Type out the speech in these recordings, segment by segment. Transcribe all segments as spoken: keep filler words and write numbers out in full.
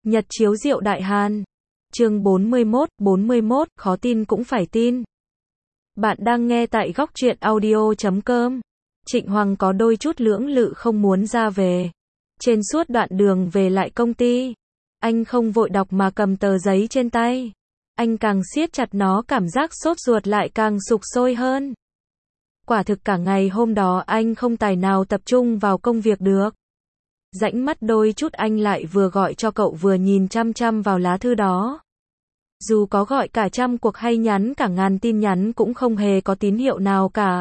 Nhật chiếu diệu Đại Hàn. Chương bốn mươi mốt, bốn mươi mốt, khó tin cũng phải tin. Bạn đang nghe tại góc truyện audio chấm com. Trịnh Hoàng có đôi chút lưỡng lự không muốn ra về. Trên suốt đoạn đường về lại công ty, anh không vội đọc mà cầm tờ giấy trên tay. Anh càng siết chặt nó, cảm giác sốt ruột lại càng sục sôi hơn. Quả thực cả ngày hôm đó anh không tài nào tập trung vào công việc được. Rãnh mắt đôi chút anh lại vừa gọi cho cậu vừa nhìn chăm chăm vào lá thư đó. Dù có gọi cả trăm cuộc hay nhắn cả ngàn tin nhắn cũng không hề có tín hiệu nào cả.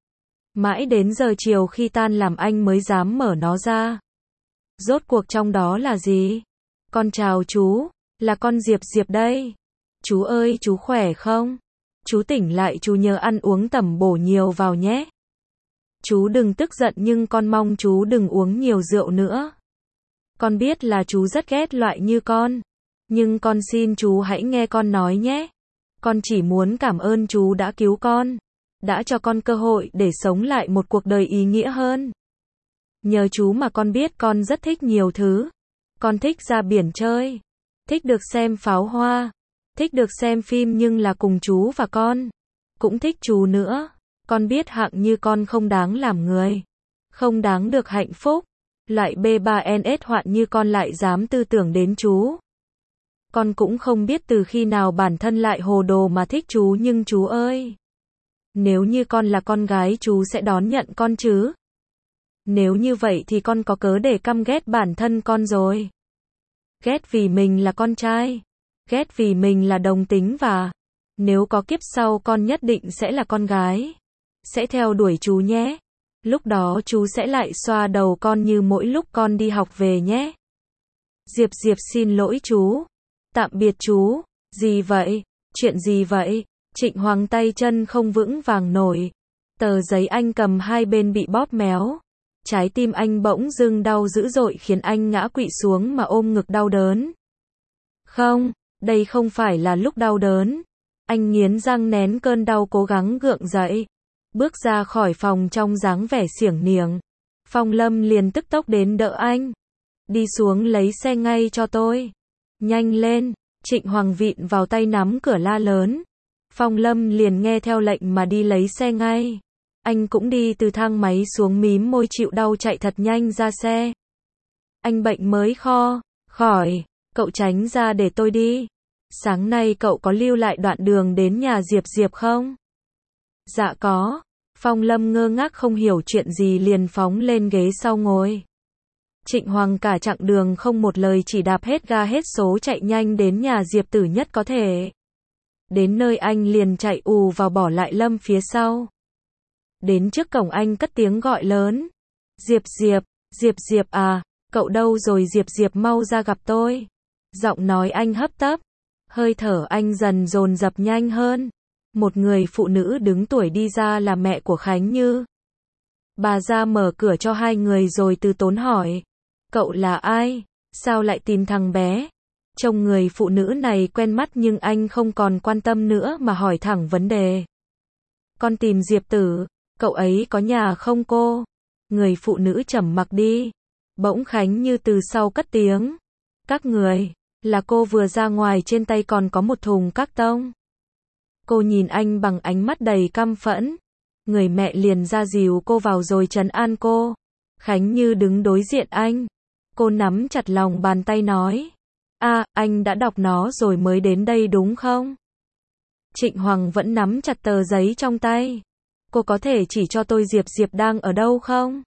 Mãi đến giờ chiều khi tan làm anh mới dám mở nó ra. Rốt cuộc trong đó là gì? Con chào chú, là con Diệp Diệp đây. Chú ơi, chú khỏe không? Chú tỉnh lại chú nhớ ăn uống tẩm bổ nhiều vào nhé. Chú đừng tức giận nhưng con mong chú đừng uống nhiều rượu nữa. Con biết là chú rất ghét loại như con. Nhưng con xin chú hãy nghe con nói nhé. Con chỉ muốn cảm ơn chú đã cứu con. Đã cho con cơ hội để sống lại một cuộc đời ý nghĩa hơn. Nhờ chú mà con biết con rất thích nhiều thứ. Con thích ra biển chơi. Thích được xem pháo hoa. Thích được xem phim nhưng là cùng chú và con. Cũng thích chú nữa. Con biết hạng như con không đáng làm người. Không đáng được hạnh phúc. Loại B ba N S hoạn như con lại dám tư tưởng đến chú. Con cũng không biết từ khi nào bản thân lại hồ đồ mà thích chú nhưng chú ơi. Nếu như con là con gái chú sẽ đón nhận con chứ. Nếu như vậy thì con có cớ để căm ghét bản thân con rồi. Ghét vì mình là con trai. Ghét vì mình là đồng tính và nếu có kiếp sau con nhất định sẽ là con gái. Sẽ theo đuổi chú nhé. Lúc đó chú sẽ lại xoa đầu con như mỗi lúc con đi học về nhé. Diệp Diệp xin lỗi chú. Tạm biệt chú. Gì vậy? Chuyện gì vậy? Trịnh Hoàng tay chân không vững vàng nổi. Tờ giấy anh cầm hai bên bị bóp méo. Trái tim anh bỗng dưng đau dữ dội khiến anh ngã quỵ xuống mà ôm ngực đau đớn. Không, đây không phải là lúc đau đớn. Anh nghiến răng nén cơn đau cố gắng gượng dậy. Bước ra khỏi phòng trong dáng vẻ xiểng niềng. Phong Lâm liền tức tốc đến đỡ anh. Đi xuống lấy xe ngay cho tôi. Nhanh lên, Trịnh Hoàng vịn vào tay nắm cửa la lớn. Phong Lâm liền nghe theo lệnh mà đi lấy xe ngay. Anh cũng đi từ thang máy xuống mím môi chịu đau chạy thật nhanh ra xe. Anh bệnh mới kho, khỏi, cậu tránh ra để tôi đi. Sáng nay cậu có lưu lại đoạn đường đến nhà Diệp Diệp không? Dạ có. Phong Lâm ngơ ngác không hiểu chuyện gì liền phóng lên ghế sau ngồi. Trịnh Hoàng cả chặng đường không một lời chỉ đạp hết ga hết số chạy nhanh đến nhà Diệp Tử nhất có thể. Đến nơi anh liền chạy ù vào bỏ lại Lâm phía sau. Đến trước cổng anh cất tiếng gọi lớn. Diệp Diệp, Diệp Diệp à, cậu đâu rồi Diệp Diệp mau ra gặp tôi. Giọng nói anh hấp tấp. Hơi thở anh dần dồn dập nhanh hơn. Một người phụ nữ đứng tuổi đi ra là mẹ của Khánh Như. Bà ra mở cửa cho hai người rồi từ tốn hỏi. Cậu là ai? Sao lại tìm thằng bé? Trông người phụ nữ này quen mắt nhưng anh không còn quan tâm nữa mà hỏi thẳng vấn đề. Con tìm Diệp Tử. Cậu ấy có nhà không cô? Người phụ nữ trầm mặc đi. Bỗng Khánh Như từ sau cất tiếng. Các người, là cô vừa ra ngoài trên tay còn có một thùng các tông. Cô nhìn anh bằng ánh mắt đầy căm phẫn. Người mẹ liền ra dìu cô vào rồi trấn an cô. Khánh Như đứng đối diện anh. Cô nắm chặt lòng bàn tay nói. À, anh đã đọc nó rồi mới đến đây đúng không? Trịnh Hoàng vẫn nắm chặt tờ giấy trong tay. Cô có thể chỉ cho tôi Diệp Diệp đang ở đâu không?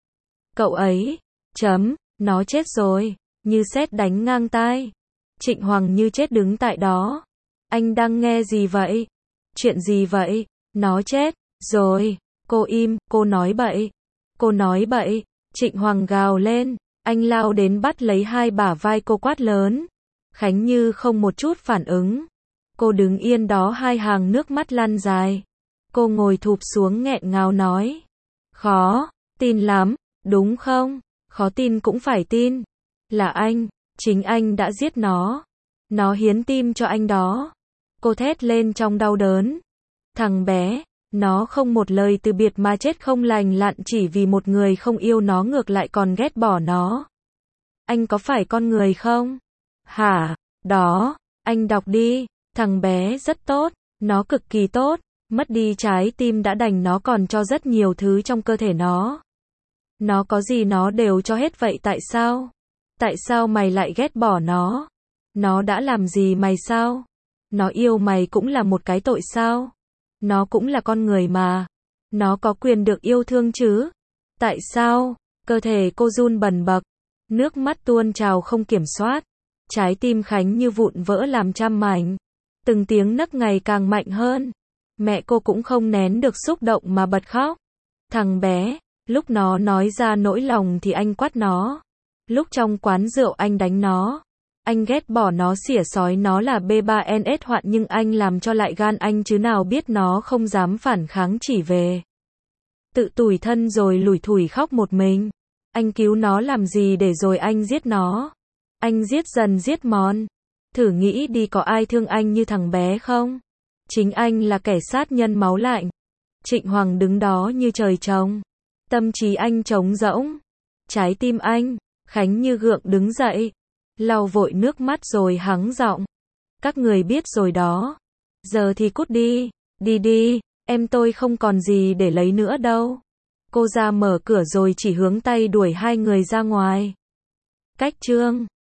Cậu ấy, chấm, nó chết rồi, như sét đánh ngang tai. Trịnh Hoàng như chết đứng tại đó. Anh đang nghe gì vậy? Chuyện gì vậy? Nó chết, rồi. Cô im, cô nói bậy. Cô nói bậy. Trịnh Hoàng gào lên. Anh lao đến bắt lấy hai bả vai cô quát lớn. Khánh Như không một chút phản ứng. Cô đứng yên đó hai hàng nước mắt lăn dài. Cô ngồi thụp xuống nghẹn ngào nói. Khó, tin lắm, đúng không? Khó tin cũng phải tin. Là anh, chính anh đã giết nó. Nó hiến tim cho anh đó. Cô thét lên trong đau đớn. Thằng bé, nó không một lời từ biệt mà chết không lành lặn chỉ vì một người không yêu nó ngược lại còn ghét bỏ nó. Anh có phải con người không? Hả? Đó, anh đọc đi, thằng bé rất tốt, nó cực kỳ tốt, mất đi trái tim đã đành nó còn cho rất nhiều thứ trong cơ thể nó. Nó có gì nó đều cho hết vậy tại sao? Tại sao mày lại ghét bỏ nó? Nó đã làm gì mày sao? Nó yêu mày cũng là một cái tội sao? Nó cũng là con người mà. Nó có quyền được yêu thương chứ? Tại sao? Cơ thể cô run bần bật, nước mắt tuôn trào không kiểm soát. Trái tim Khánh như vụn vỡ làm trăm mảnh. Từng tiếng nấc ngày càng mạnh hơn. Mẹ cô cũng không nén được xúc động mà bật khóc. Thằng bé, lúc nó nói ra nỗi lòng thì anh quát nó. Lúc trong quán rượu anh đánh nó. Anh ghét bỏ nó, xỉa xói nó là B ba N S hoạn, nhưng anh làm cho lại gan anh chứ nào biết nó không dám phản kháng, chỉ về tự tủi thân rồi lủi thủi khóc một mình. Anh cứu nó làm gì để rồi anh giết nó. Anh giết dần giết mòn. Thử nghĩ đi, có ai thương anh như thằng bé không? Chính anh là kẻ sát nhân máu lạnh. Trịnh Hoàng đứng đó như trời trồng. Tâm trí anh trống rỗng. Trái tim anh, Khánh như gượng đứng dậy. Lau vội nước mắt rồi hắng giọng. Các người biết rồi đó. Giờ thì cút đi. Đi đi, em tôi không còn gì để lấy nữa đâu. Cô ra mở cửa rồi chỉ hướng tay đuổi hai người ra ngoài. Cách chương